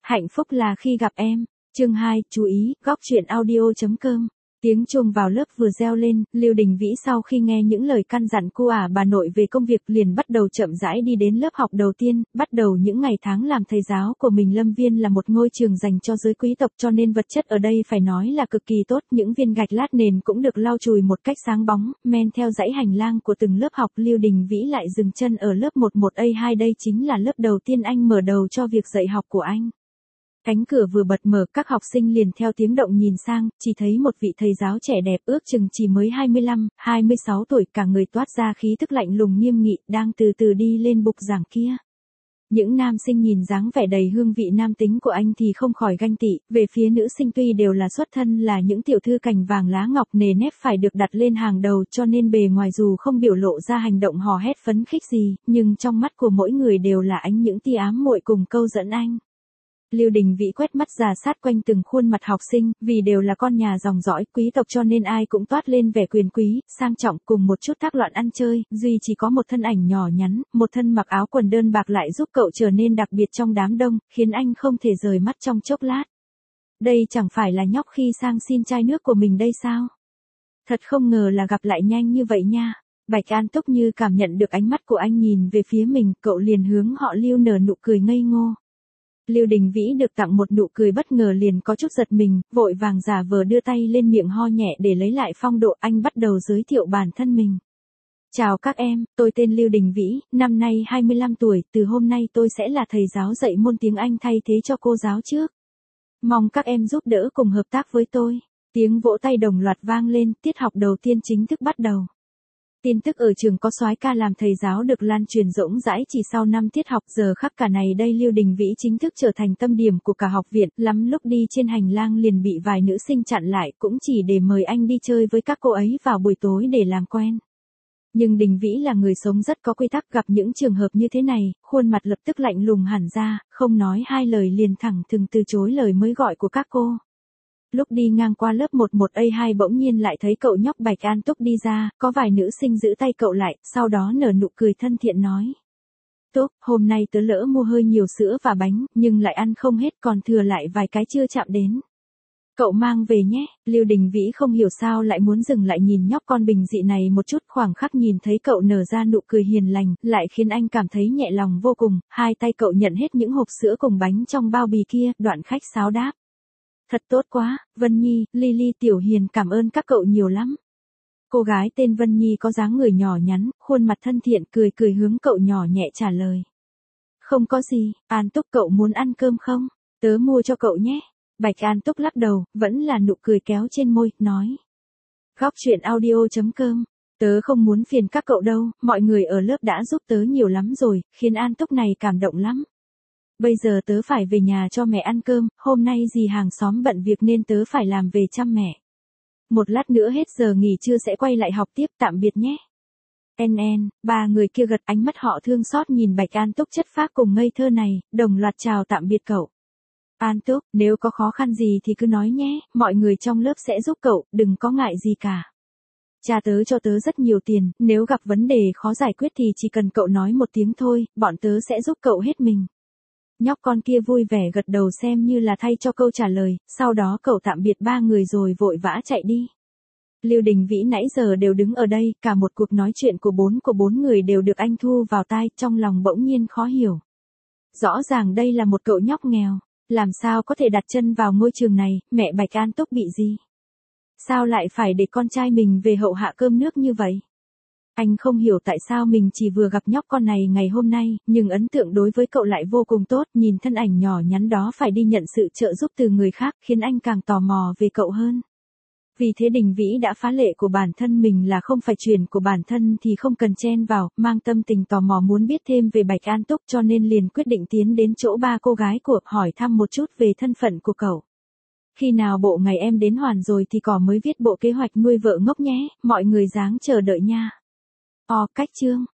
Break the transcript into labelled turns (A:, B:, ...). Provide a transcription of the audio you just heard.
A: Hạnh phúc là khi gặp em. Chương 2, chú ý, góc truyện audio.com. Tiếng chuông vào lớp vừa reo lên, Lưu Đình Vĩ sau khi nghe những lời căn dặn cô bà nội về công việc liền bắt đầu chậm rãi đi đến lớp học đầu tiên, bắt đầu những ngày tháng làm thầy giáo của mình. Lâm Viên là một ngôi trường dành cho giới quý tộc cho nên vật chất ở đây phải nói là cực kỳ tốt, những viên gạch lát nền cũng được lau chùi một cách sáng bóng, men theo dãy hành lang của từng lớp học. Lưu Đình Vĩ lại dừng chân ở lớp 11A2, đây chính là lớp đầu tiên anh mở đầu cho việc dạy học của anh. Cánh cửa vừa bật mở, các học sinh liền theo tiếng động nhìn sang, chỉ thấy một vị thầy giáo trẻ đẹp ước chừng chỉ mới 25, 26 tuổi, cả người toát ra khí tức lạnh lùng nghiêm nghị, đang từ từ đi lên bục giảng kia. Những nam sinh nhìn dáng vẻ đầy hương vị nam tính của anh thì không khỏi ganh tị, về phía nữ sinh tuy đều là xuất thân là những tiểu thư cành vàng lá ngọc nề nếp phải được đặt lên hàng đầu cho nên bề ngoài dù không biểu lộ ra hành động hò hét phấn khích gì, nhưng trong mắt của mỗi người đều là ánh những tia ám muội cùng câu dẫn anh. Lưu Đình Vĩ quét mắt rà sát quanh từng khuôn mặt học sinh, vì đều là con nhà dòng dõi quý tộc cho nên ai cũng toát lên vẻ quyền quý, sang trọng cùng một chút thác loạn ăn chơi, duy chỉ có một thân ảnh nhỏ nhắn, một thân mặc áo quần đơn bạc lại giúp cậu trở nên đặc biệt trong đám đông, khiến anh không thể rời mắt trong chốc lát. Đây chẳng phải là nhóc khi sang xin chai nước của mình đây sao? Thật không ngờ là gặp lại nhanh như vậy nha. Bạch An Túc như cảm nhận được ánh mắt của anh nhìn về phía mình, cậu liền hướng họ Lưu nở nụ cười ngây ngô. Lưu Đình Vĩ được tặng một nụ cười bất ngờ liền có chút giật mình, vội vàng giả vờ đưa tay lên miệng ho nhẹ để lấy lại phong độ. Anh bắt đầu giới thiệu bản thân mình. Chào các em, tôi tên Lưu Đình Vĩ, năm nay 25 tuổi, từ hôm nay tôi sẽ là thầy giáo dạy môn tiếng Anh thay thế cho cô giáo trước. Mong các em giúp đỡ cùng hợp tác với tôi. Tiếng vỗ tay đồng loạt vang lên, tiết học đầu tiên chính thức bắt đầu. Tin tức ở trường có soái ca làm thầy giáo được lan truyền rộng rãi chỉ sau 5 tiết học. Giờ khắc cả này đây Lưu Đình Vĩ chính thức trở thành tâm điểm của cả học viện. Lắm lúc đi trên hành lang liền bị vài nữ sinh chặn lại, cũng chỉ để mời anh đi chơi với các cô ấy vào buổi tối để làm quen. Nhưng Đình Vĩ là người sống rất có quy tắc, gặp những trường hợp như thế này, khuôn mặt lập tức lạnh lùng hẳn ra, không nói hai lời liền thẳng thừng từ chối lời mới gọi của các cô. Lúc đi ngang qua lớp 11A2 bỗng nhiên lại thấy cậu nhóc Bạch An Túc đi ra, có vài nữ sinh giữ tay cậu lại, sau đó nở nụ cười thân thiện nói. Túc, hôm nay tớ lỡ mua hơi nhiều sữa và bánh, nhưng lại ăn không hết còn thừa lại vài cái chưa chạm đến. Cậu mang về nhé. Lưu Đình Vĩ không hiểu sao lại muốn dừng lại nhìn nhóc con bình dị này một chút, khoảng khắc nhìn thấy cậu nở ra nụ cười hiền lành, lại khiến anh cảm thấy nhẹ lòng vô cùng. Hai tay cậu nhận hết những hộp sữa cùng bánh trong bao bì kia, đoạn khách sáo đáp. Thật tốt quá, Vân Nhi, Lily, Tiểu Hiền, cảm ơn các cậu nhiều lắm. Cô gái tên Vân Nhi có dáng người nhỏ nhắn, khuôn mặt thân thiện, cười cười hướng cậu nhỏ nhẹ trả lời. Không có gì, An Túc cậu muốn ăn cơm không? Tớ mua cho cậu nhé. Bạch An Túc lắc đầu, vẫn là nụ cười kéo trên môi, nói. Góc truyện audio.com. Tớ không muốn phiền các cậu đâu, mọi người ở lớp đã giúp tớ nhiều lắm rồi, khiến An Túc này cảm động lắm. Bây giờ tớ phải về nhà cho mẹ ăn cơm, hôm nay dì hàng xóm bận việc nên tớ phải làm về chăm mẹ. Một lát nữa hết giờ nghỉ trưa sẽ quay lại học tiếp, tạm biệt nhé. Ba người kia gật, ánh mắt họ thương xót nhìn Bạch An Túc chất phác cùng ngây thơ này, đồng loạt chào tạm biệt cậu. An Túc, nếu có khó khăn gì thì cứ nói nhé, mọi người trong lớp sẽ giúp cậu, đừng có ngại gì cả. Cha tớ cho tớ rất nhiều tiền, nếu gặp vấn đề khó giải quyết thì chỉ cần cậu nói một tiếng thôi, bọn tớ sẽ giúp cậu hết mình. Nhóc con kia vui vẻ gật đầu xem như là thay cho câu trả lời, sau đó cậu tạm biệt ba người rồi vội vã chạy đi. Lưu Đình Vĩ nãy giờ đều đứng ở đây, cả một cuộc nói chuyện của bốn người đều được anh thu vào tai, trong lòng bỗng nhiên khó hiểu. Rõ ràng đây là một cậu nhóc nghèo, làm sao có thể đặt chân vào ngôi trường này, mẹ Bạch An Túc bị gì? Sao lại phải để con trai mình về hậu hạ cơm nước như vậy? Anh không hiểu tại sao mình chỉ vừa gặp nhóc con này ngày hôm nay, nhưng ấn tượng đối với cậu lại vô cùng tốt, nhìn thân ảnh nhỏ nhắn đó phải đi nhận sự trợ giúp từ người khác, khiến anh càng tò mò về cậu hơn. Vì thế Đình Vĩ đã phá lệ của bản thân mình là không phải chuyện của bản thân thì không cần chen vào, mang tâm tình tò mò muốn biết thêm về Bạch An Túc cho nên liền quyết định tiến đến chỗ ba cô gái của, hỏi thăm một chút về thân phận của cậu. Khi nào bộ ngày em đến hoàn rồi thì cỏ mới viết bộ kế hoạch nuôi vợ ngốc nhé, mọi người dáng chờ đợi nha. Cách chương.